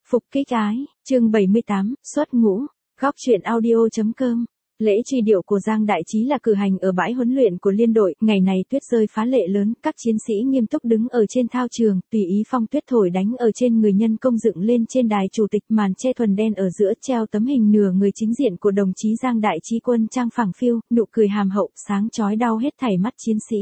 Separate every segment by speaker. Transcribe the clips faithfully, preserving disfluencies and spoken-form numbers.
Speaker 1: Phục kích ái, chương bảy mươi tám, xuất ngũ, góc truyện audio.com. Lễ truy điệu của Giang Đại Chí là cử hành ở bãi huấn luyện của liên đội, ngày này tuyết rơi phá lệ lớn, các chiến sĩ nghiêm túc đứng ở trên thao trường, tùy ý phong tuyết thổi đánh ở trên người nhân công dựng lên trên đài chủ tịch, màn che thuần đen ở giữa treo tấm hình nửa người chính diện của đồng chí Giang Đại Chí quân trang phẳng phiu, nụ cười hàm hậu, sáng chói đau hết thảy mắt chiến sĩ.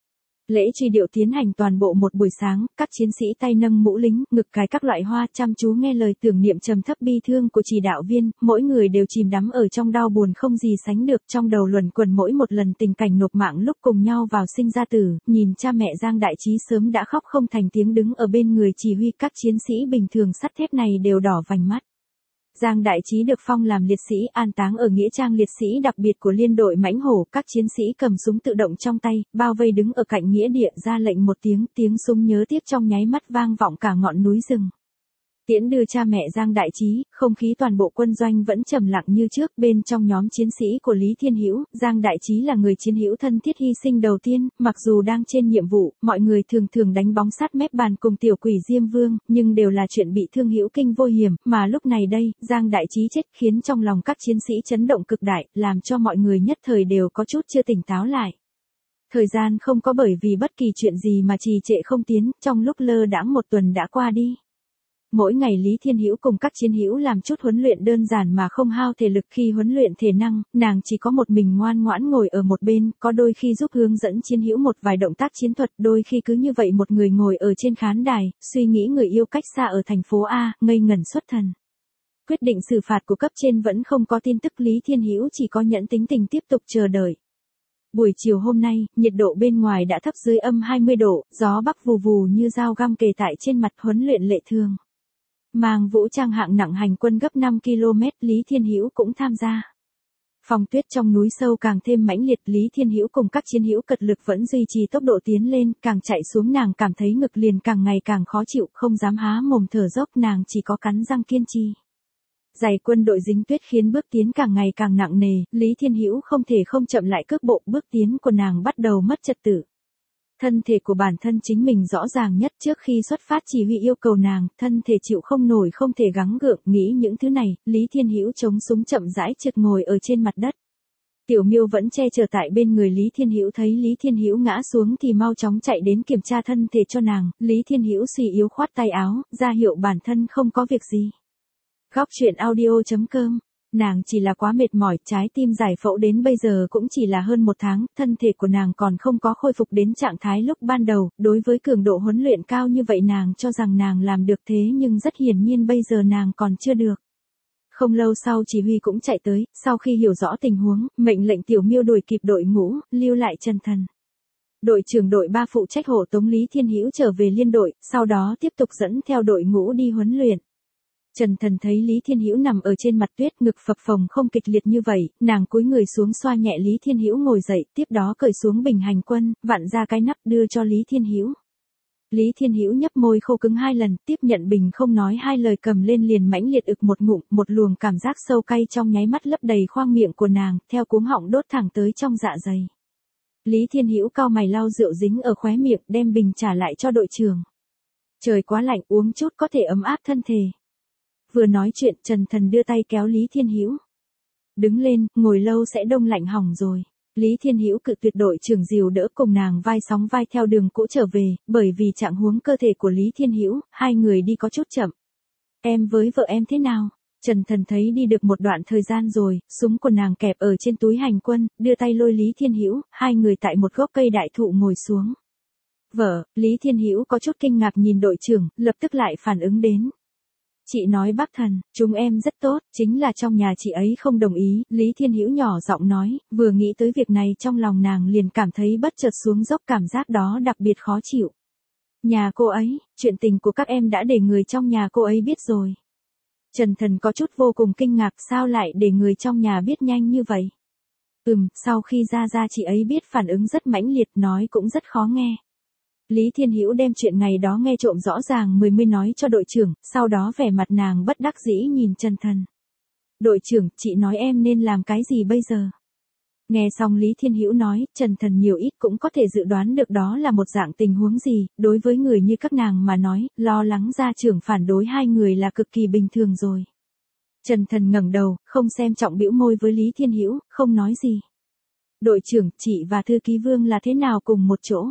Speaker 1: Lễ truy điệu tiến hành toàn bộ một buổi sáng, các chiến sĩ tay nâng mũ lính, ngực cài các loại hoa, chăm chú nghe lời tưởng niệm trầm thấp bi thương của chỉ đạo viên, mỗi người đều chìm đắm ở trong đau buồn không gì sánh được, trong đầu luẩn quẩn mỗi một lần tình cảnh nộp mạng lúc cùng nhau vào sinh ra tử, nhìn cha mẹ Giang Đại Chí sớm đã khóc không thành tiếng đứng ở bên người chỉ huy, các chiến sĩ bình thường sắt thép này đều đỏ vành mắt. Giang Đại Chí được phong làm liệt sĩ, an táng ở nghĩa trang liệt sĩ đặc biệt của liên đội Mãnh Hổ, các chiến sĩ cầm súng tự động trong tay, bao vây đứng ở cạnh nghĩa địa, ra lệnh một tiếng, tiếng súng nhớ tiếp trong nháy mắt vang vọng cả ngọn núi rừng. Tiễn đưa cha mẹ Giang Đại Chí, không khí toàn bộ quân doanh vẫn trầm lặng như trước, bên trong nhóm chiến sĩ của Lý Thiên Hữu, Giang Đại Chí là người chiến hữu thân thiết hy sinh đầu tiên, mặc dù đang trên nhiệm vụ, mọi người thường thường đánh bóng sát mép bàn cùng tiểu quỷ Diêm Vương, nhưng đều là chuyện bị thương hữu kinh vô hiểm, mà lúc này đây, Giang Đại Chí chết khiến trong lòng các chiến sĩ chấn động cực đại, làm cho mọi người nhất thời đều có chút chưa tỉnh táo lại. Thời gian không có bởi vì bất kỳ chuyện gì mà trì trệ không tiến, trong lúc lơ đãng một tuần đã qua đi. Mỗi ngày Lý Thiên Hữu cùng các chiến hữu làm chút huấn luyện đơn giản mà không hao thể lực, khi huấn luyện thể năng, nàng chỉ có một mình ngoan ngoãn ngồi ở một bên, có đôi khi giúp hướng dẫn chiến hữu một vài động tác chiến thuật, đôi khi cứ như vậy một người ngồi ở trên khán đài, suy nghĩ người yêu cách xa ở thành phố A, ngây ngẩn xuất thần. Quyết định xử phạt của cấp trên vẫn không có tin tức, Lý Thiên Hữu chỉ có nhẫn tính tình tiếp tục chờ đợi. Buổi chiều hôm nay, nhiệt độ bên ngoài đã thấp dưới âm hai mươi độ, gió bắc vù vù như dao găm kề tại trên mặt, huấn luyện lệ thường. Mang vũ trang hạng nặng hành quân gấp năm ki lô mét, Lý Thiên Hữu cũng tham gia. Phong tuyết trong núi sâu càng thêm mãnh liệt, Lý Thiên Hữu cùng các chiến hữu cật lực vẫn duy trì tốc độ tiến lên, càng chạy xuống nàng cảm thấy ngực liền càng ngày càng khó chịu, không dám há mồm thở dốc, nàng chỉ có cắn răng kiên trì. Giày quân đội dính tuyết khiến bước tiến càng ngày càng nặng nề, Lý Thiên Hữu không thể không chậm lại cước bộ, bước tiến của nàng bắt đầu mất trật tự. Thân thể của bản thân chính mình rõ ràng nhất, trước khi xuất phát chỉ huy yêu cầu nàng, thân thể chịu không nổi, không thể gắng gượng, nghĩ những thứ này, Lý Thiên Hữu chống súng chậm rãi trượt ngồi ở trên mặt đất. Tiểu Miêu vẫn che chở tại bên người Lý Thiên Hữu, thấy Lý Thiên Hữu ngã xuống thì mau chóng chạy đến kiểm tra thân thể cho nàng, Lý Thiên Hữu suy yếu khoát tay áo, ra hiệu bản thân không có việc gì. Góc truyện audio.com. Nàng chỉ là quá mệt mỏi, trái tim giải phẫu đến bây giờ cũng chỉ là hơn một tháng, thân thể của nàng còn không có khôi phục đến trạng thái lúc ban đầu, đối với cường độ huấn luyện cao như vậy nàng cho rằng nàng làm được, thế nhưng rất hiển nhiên bây giờ nàng còn chưa được. Không lâu sau chỉ huy cũng chạy tới, sau khi hiểu rõ tình huống, mệnh lệnh Tiểu Miêu đuổi kịp đội ngũ, lưu lại Trần Thần. Đội trưởng đội ba phụ trách hộ tống Lý Thiên Hữu trở về liên đội, sau đó tiếp tục dẫn theo đội ngũ đi huấn luyện. Trần Thần thấy Lý Thiên Hữu nằm ở trên mặt tuyết, ngực phập phồng không kịch liệt như vậy, nàng cúi người xuống xoa nhẹ Lý Thiên Hữu ngồi dậy, tiếp đó cởi xuống bình hành quân, vặn ra cái nắp đưa cho Lý Thiên Hữu. Lý Thiên Hữu nhấp môi khô cứng hai lần, tiếp nhận bình không nói hai lời cầm lên liền mãnh liệt ực một ngụm, một luồng cảm giác sâu cay trong nháy mắt lấp đầy khoang miệng của nàng, theo cuống họng đốt thẳng tới trong dạ dày. Lý Thiên Hữu cau mày lau rượu dính ở khóe miệng, đem bình trả lại cho đội trưởng. Trời quá lạnh, uống chút có thể ấm áp thân thể. Vừa nói chuyện, Trần Thần đưa tay kéo Lý Thiên Hữu. Đứng lên, ngồi lâu sẽ đông lạnh hỏng rồi. Lý Thiên Hữu cự tuyệt, đội trưởng dìu đỡ cùng nàng vai sóng vai theo đường cũ trở về, bởi vì trạng huống cơ thể của Lý Thiên Hữu, hai người đi có chút chậm. Em với vợ em thế nào? Trần Thần thấy đi được một đoạn thời gian rồi, súng của nàng kẹp ở trên túi hành quân, đưa tay lôi Lý Thiên Hữu, hai người tại một gốc cây đại thụ ngồi xuống. Vợ, Lý Thiên Hữu có chút kinh ngạc nhìn đội trưởng, lập tức lại phản ứng đến. Chị nói bác Thần, chúng em rất tốt, chính là trong nhà chị ấy không đồng ý, Lý Thiên Hữu nhỏ giọng nói, vừa nghĩ tới việc này trong lòng nàng liền cảm thấy bất chợt xuống dốc, cảm giác đó đặc biệt khó chịu. Nhà cô ấy, chuyện tình của các em đã để người trong nhà cô ấy biết rồi. Trần Thần có chút vô cùng kinh ngạc, sao lại để người trong nhà biết nhanh như vậy? Ừm, sau khi ra ra chị ấy biết phản ứng rất mãnh liệt, nói cũng rất khó nghe. Lý Thiên Hữu đem chuyện ngày đó nghe trộm rõ ràng mười mươi nói cho đội trưởng, sau đó vẻ mặt nàng bất đắc dĩ nhìn Trần Thần. Đội trưởng, chị nói em nên làm cái gì bây giờ? Nghe xong Lý Thiên Hữu nói, Trần Thần nhiều ít cũng có thể dự đoán được đó là một dạng tình huống gì, đối với người như các nàng mà nói, lo lắng gia trưởng phản đối hai người là cực kỳ bình thường rồi. Trần Thần ngẩng đầu, không xem trọng bĩu môi với Lý Thiên Hữu, không nói gì. Đội trưởng, chị và thư ký Vương là thế nào cùng một chỗ?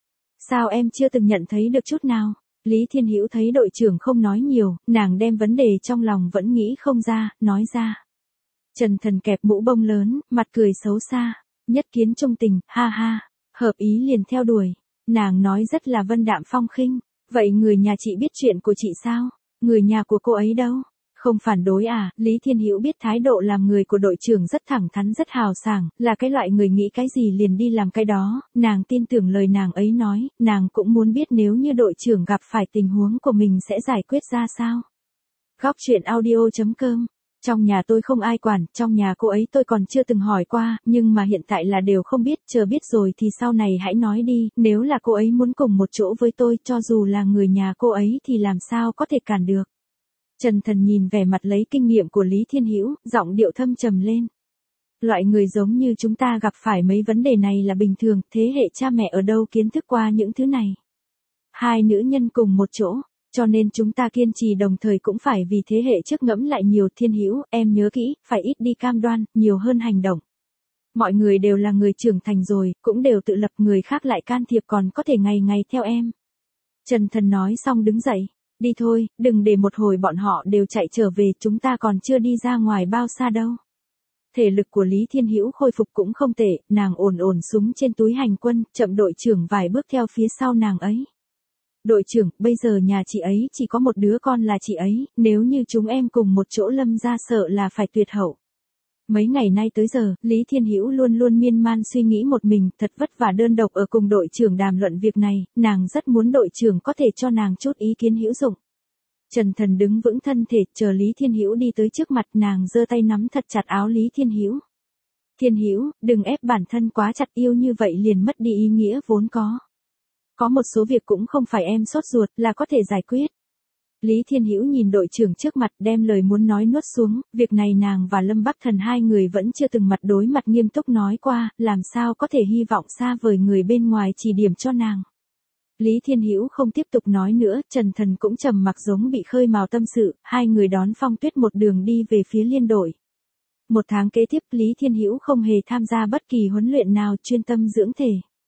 Speaker 1: Sao em chưa từng nhận thấy được chút nào? Lý Thiên Hữu thấy đội trưởng không nói nhiều, nàng đem vấn đề trong lòng vẫn nghĩ không ra, nói ra. Trần Thần kẹp mũ bông lớn, mặt cười xấu xa, nhất kiến trung tình, ha ha, hợp ý liền theo đuổi. Nàng nói rất là vân đạm phong khinh, vậy người nhà chị biết chuyện của chị sao? Người nhà của cô ấy đâu? Không phản đối à? Lý Thiên Hữu biết thái độ làm người của đội trưởng rất thẳng thắn rất hào sảng, là cái loại người nghĩ cái gì liền đi làm cái đó, nàng tin tưởng lời nàng ấy nói, nàng cũng muốn biết nếu như đội trưởng gặp phải tình huống của mình sẽ giải quyết ra sao. Góc truyện audio chấm com. Trong nhà tôi không ai quản, trong nhà cô ấy tôi còn chưa từng hỏi qua, nhưng mà hiện tại là đều không biết, chờ biết rồi thì sau này hãy nói đi, nếu là cô ấy muốn cùng một chỗ với tôi, cho dù là người nhà cô ấy thì làm sao có thể cản được. Trần Thần nhìn vẻ mặt lấy kinh nghiệm của Lý Thiên Hữu, giọng điệu thâm trầm lên. Loại người giống như chúng ta gặp phải mấy vấn đề này là bình thường, thế hệ cha mẹ ở đâu kiến thức qua những thứ này. Hai nữ nhân cùng một chỗ, cho nên chúng ta kiên trì đồng thời cũng phải vì thế hệ trước ngẫm lại nhiều. Thiên Hữu, em nhớ kỹ, phải ít đi cam đoan, nhiều hơn hành động. Mọi người đều là người trưởng thành rồi, cũng đều tự lập, người khác lại can thiệp còn có thể ngày ngày theo em. Trần Thần nói xong đứng dậy. Đi thôi, đừng để một hồi bọn họ đều chạy trở về, chúng ta còn chưa đi ra ngoài bao xa đâu. Thể lực của Lý Thiên Hữu khôi phục cũng không tệ, nàng ổn ổn súng trên túi hành quân, chậm đội trưởng vài bước theo phía sau nàng ấy. Đội trưởng, bây giờ nhà chị ấy chỉ có một đứa con là chị ấy, nếu như chúng em cùng một chỗ Lâm ra sợ là phải tuyệt hậu. Mấy ngày nay tới giờ, Lý Thiên Hữu luôn luôn miên man suy nghĩ một mình, thật vất vả đơn độc ở cùng đội trưởng đàm luận việc này, nàng rất muốn đội trưởng có thể cho nàng chút ý kiến hữu dụng. Trần Thần đứng vững thân thể, chờ Lý Thiên Hữu đi tới trước mặt, nàng giơ tay nắm thật chặt áo Lý Thiên Hữu. Thiên Hữu, đừng ép bản thân quá chặt, yêu như vậy liền mất đi ý nghĩa vốn có. Có một số việc cũng không phải em sốt ruột là có thể giải quyết. Lý Thiên Hữu nhìn đội trưởng trước mặt, đem lời muốn nói nuốt xuống, việc này nàng và Lâm Bắc Thần hai người vẫn chưa từng mặt đối mặt nghiêm túc nói qua, làm sao có thể hy vọng xa vời người bên ngoài chỉ điểm cho nàng. Lý Thiên Hữu không tiếp tục nói nữa, Trần Thần cũng trầm mặc giống bị khơi mào tâm sự, hai người đón Phong Tuyết một đường đi về phía liên đội. Một tháng kế tiếp, Lý Thiên Hữu không hề tham gia bất kỳ huấn luyện nào, chuyên tâm dưỡng thể.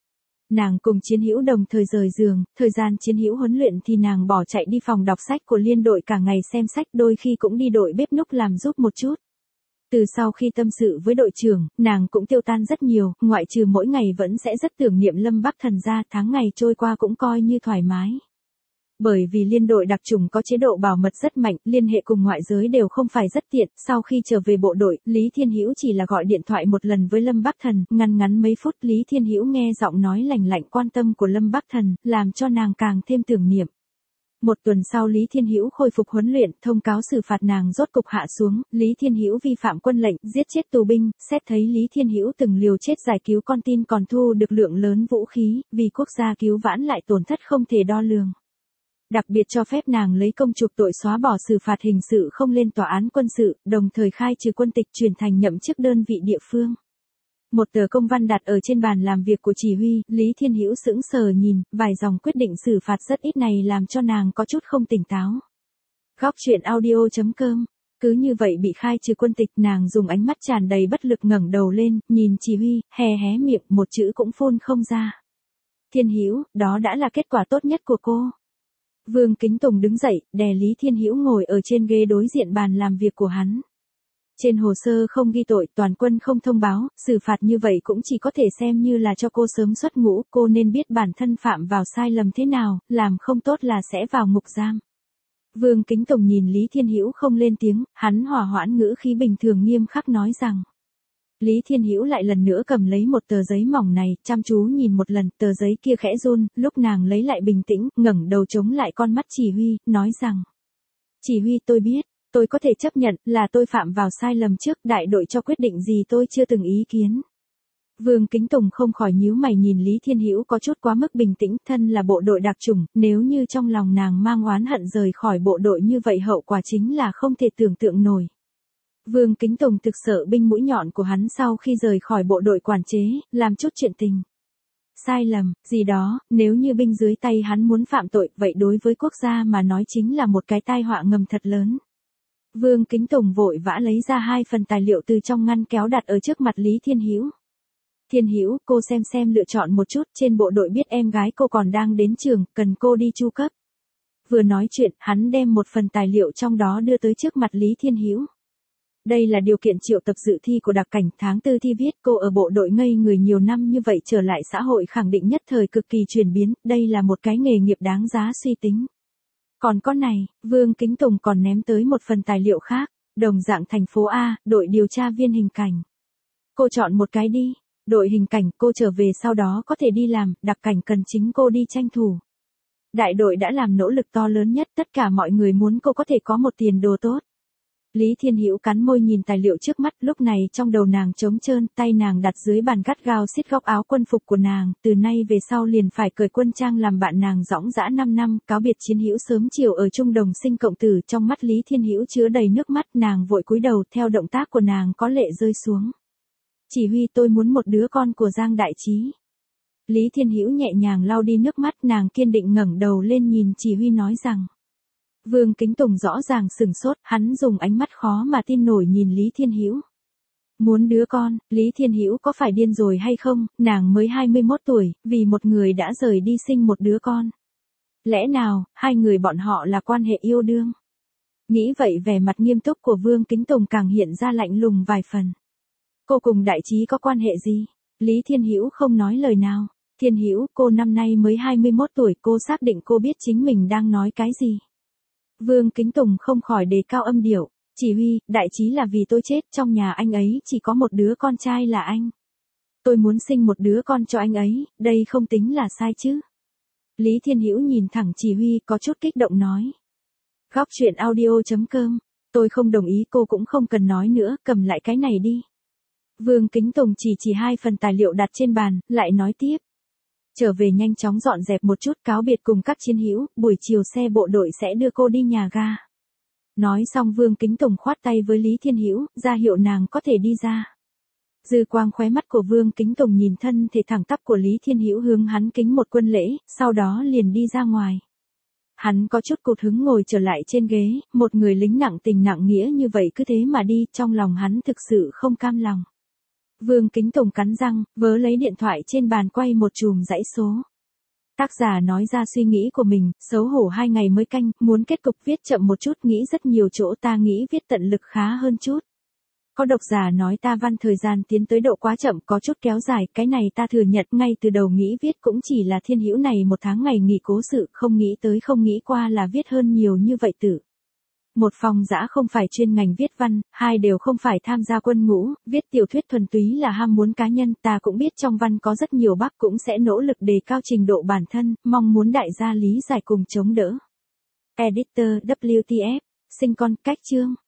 Speaker 1: Nàng cùng Chiến Hữu đồng thời rời giường, thời gian Chiến Hữu huấn luyện thì nàng bỏ chạy đi phòng đọc sách của liên đội cả ngày xem sách, đôi khi cũng đi đội bếp núc làm giúp một chút. Từ sau khi tâm sự với đội trưởng, nàng cũng tiêu tan rất nhiều, ngoại trừ mỗi ngày vẫn sẽ rất tưởng niệm Lâm Bắc Thần ra, tháng ngày trôi qua cũng coi như thoải mái. Bởi vì liên đội đặc chủng có chế độ bảo mật rất mạnh, liên hệ cùng ngoại giới đều không phải rất tiện, sau khi trở về bộ đội, Lý Thiên Hữu chỉ là gọi điện thoại một lần với Lâm Bắc Thần, ngắn ngắn mấy phút Lý Thiên Hữu nghe giọng nói lành lạnh quan tâm của Lâm Bắc Thần, làm cho nàng càng thêm tưởng niệm. Một tuần sau Lý Thiên Hữu khôi phục huấn luyện, thông cáo xử phạt nàng rốt cục hạ xuống, Lý Thiên Hữu vi phạm quân lệnh, giết chết tù binh, xét thấy Lý Thiên Hữu từng liều chết giải cứu con tin còn thu được lượng lớn vũ khí, vì quốc gia cứu vãn lại tổn thất không thể đo lường. Đặc biệt cho phép nàng lấy công chuộc tội xóa bỏ xử phạt hình sự không lên tòa án quân sự, đồng thời khai trừ quân tịch chuyển thành nhậm chức đơn vị địa phương. Một tờ công văn đặt ở trên bàn làm việc của chỉ huy, Lý Thiên Hữu sững sờ nhìn, vài dòng quyết định xử phạt rất ít này làm cho nàng có chút không tỉnh táo. Góc truyện audio chấm com. Cứ như vậy bị khai trừ quân tịch, nàng dùng ánh mắt tràn đầy bất lực ngẩng đầu lên, nhìn chỉ huy, hé hé miệng, một chữ cũng phun không ra. Thiên Hữu, đó đã là kết quả tốt nhất của cô. Vương Kính Tùng đứng dậy, đè Lý Thiên Hữu ngồi ở trên ghế đối diện bàn làm việc của hắn. Trên hồ sơ không ghi tội, toàn quân không thông báo, xử phạt như vậy cũng chỉ có thể xem như là cho cô sớm xuất ngũ, cô nên biết bản thân phạm vào sai lầm thế nào, làm không tốt là sẽ vào ngục giam. Vương Kính Tùng nhìn Lý Thiên Hữu không lên tiếng, hắn hòa hoãn ngữ khí bình thường nghiêm khắc nói rằng. Lý Thiên Hữu lại lần nữa cầm lấy một tờ giấy mỏng này, chăm chú nhìn một lần, tờ giấy kia khẽ run, lúc nàng lấy lại bình tĩnh, ngẩng đầu chống lại con mắt chỉ huy, nói rằng. Chỉ huy, tôi biết, tôi có thể chấp nhận, là tôi phạm vào sai lầm trước, đại đội cho quyết định gì tôi chưa từng ý kiến. Vương Kính Tùng không khỏi nhíu mày nhìn Lý Thiên Hữu có chút quá mức bình tĩnh, thân là bộ đội đặc chủng, nếu như trong lòng nàng mang oán hận rời khỏi bộ đội như vậy hậu quả chính là không thể tưởng tượng nổi. Vương Kính Tùng thực sợ binh mũi nhọn của hắn sau khi rời khỏi bộ đội quản chế, làm chút chuyện tình. Sai lầm, gì đó, nếu như binh dưới tay hắn muốn phạm tội, vậy đối với quốc gia mà nói chính là một cái tai họa ngầm thật lớn. Vương Kính Tùng vội vã lấy ra hai phần tài liệu từ trong ngăn kéo đặt ở trước mặt Lý Thiên Hữu. Thiên Hữu, cô xem xem lựa chọn một chút, trên bộ đội biết em gái cô còn đang đến trường, cần cô đi chu cấp. Vừa nói chuyện, hắn đem một phần tài liệu trong đó đưa tới trước mặt Lý Thiên Hữu. Đây là điều kiện triệu tập dự thi của đặc cảnh, tháng tư thi viết, cô ở bộ đội ngây người nhiều năm như vậy trở lại xã hội khẳng định nhất thời cực kỳ chuyển biến, đây là một cái nghề nghiệp đáng giá suy tính. Còn có này, Vương Kính Tùng còn ném tới một phần tài liệu khác, đồng dạng thành phố A, đội điều tra viên hình cảnh. Cô chọn một cái đi, đội hình cảnh cô trở về sau đó có thể đi làm, đặc cảnh cần chính cô đi tranh thủ. Đại đội đã làm nỗ lực to lớn nhất, tất cả mọi người muốn cô có thể có một tiền đồ tốt. Lý Thiên Hữu cắn môi nhìn tài liệu trước mắt, lúc này trong đầu nàng trống trơn, tay nàng đặt dưới bàn gắt gao siết góc áo quân phục của nàng, từ nay về sau liền phải cởi quân trang làm bạn nàng dõng dã năm năm, cáo biệt chiến hữu sớm chiều ở chung đồng sinh cộng tử, trong mắt Lý Thiên Hữu chứa đầy nước mắt, nàng vội cúi đầu, theo động tác của nàng có lệ rơi xuống. Chỉ huy, tôi muốn một đứa con của Giang Đại Trí. Lý Thiên Hữu nhẹ nhàng lau đi nước mắt, nàng kiên định ngẩng đầu lên nhìn chỉ huy nói rằng. Vương Kính Tùng rõ ràng sừng sốt, hắn dùng ánh mắt khó mà tin nổi nhìn Lý Thiên Hữu. Muốn đứa con, Lý Thiên Hữu có phải điên rồi hay không, nàng mới hai mươi mốt tuổi, vì một người đã rời đi sinh một đứa con. Lẽ nào, hai người bọn họ là quan hệ yêu đương? Nghĩ vậy vẻ mặt nghiêm túc của Vương Kính Tùng càng hiện ra lạnh lùng vài phần. Cô cùng Đại Trí có quan hệ gì? Lý Thiên Hữu không nói lời nào. Thiên Hữu, cô năm nay mới hai mươi mốt tuổi, cô xác định cô biết chính mình đang nói cái gì? Vương Kính Tùng không khỏi đề cao âm điệu, chỉ huy, Đại Trí là vì tôi chết, trong nhà anh ấy chỉ có một đứa con trai là anh. Tôi muốn sinh một đứa con cho anh ấy, đây không tính là sai chứ. Lý Thiên Hữu nhìn thẳng chỉ huy, có chút kích động nói. Góc truyện audio chấm com, tôi không đồng ý, cô cũng không cần nói nữa, cầm lại cái này đi. Vương Kính Tùng chỉ chỉ hai phần tài liệu đặt trên bàn, lại nói tiếp. Trở về nhanh chóng dọn dẹp một chút, cáo biệt cùng các chiến hữu, buổi chiều xe bộ đội sẽ đưa cô đi nhà ga. Nói xong Vương Kính Tùng khoát tay với Lý Thiên Hữu, ra hiệu nàng có thể đi ra. Dư quang khóe mắt của Vương Kính Tùng nhìn thân thể thẳng tắp của Lý Thiên Hữu hướng hắn kính một quân lễ, sau đó liền đi ra ngoài. Hắn có chút cụt hứng ngồi trở lại trên ghế, một người lính nặng tình nặng nghĩa như vậy cứ thế mà đi, trong lòng hắn thực sự không cam lòng. Vương Kính Tùng cắn răng, vớ lấy điện thoại trên bàn quay một chùm dãy số. Tác giả nói ra suy nghĩ của mình, xấu hổ hai ngày mới canh, muốn kết cục viết chậm một chút, nghĩ rất nhiều chỗ, ta nghĩ viết tận lực khá hơn chút. Có độc giả nói ta văn thời gian tiến tới độ quá chậm, có chút kéo dài, cái này ta thừa nhận, ngay từ đầu nghĩ viết cũng chỉ là Thiên Hữu này một tháng ngày nghỉ cố sự, không nghĩ tới không nghĩ qua là viết hơn nhiều như vậy tử. Một Phong Dã không phải chuyên ngành viết văn, hai đều không phải tham gia quân ngũ, viết tiểu thuyết thuần túy là ham muốn cá nhân, ta cũng biết trong văn có rất nhiều bác cũng sẽ nỗ lực đề cao trình độ bản thân, mong muốn đại gia lý giải cùng chống đỡ. Editor W T F, sinh con, cách chương.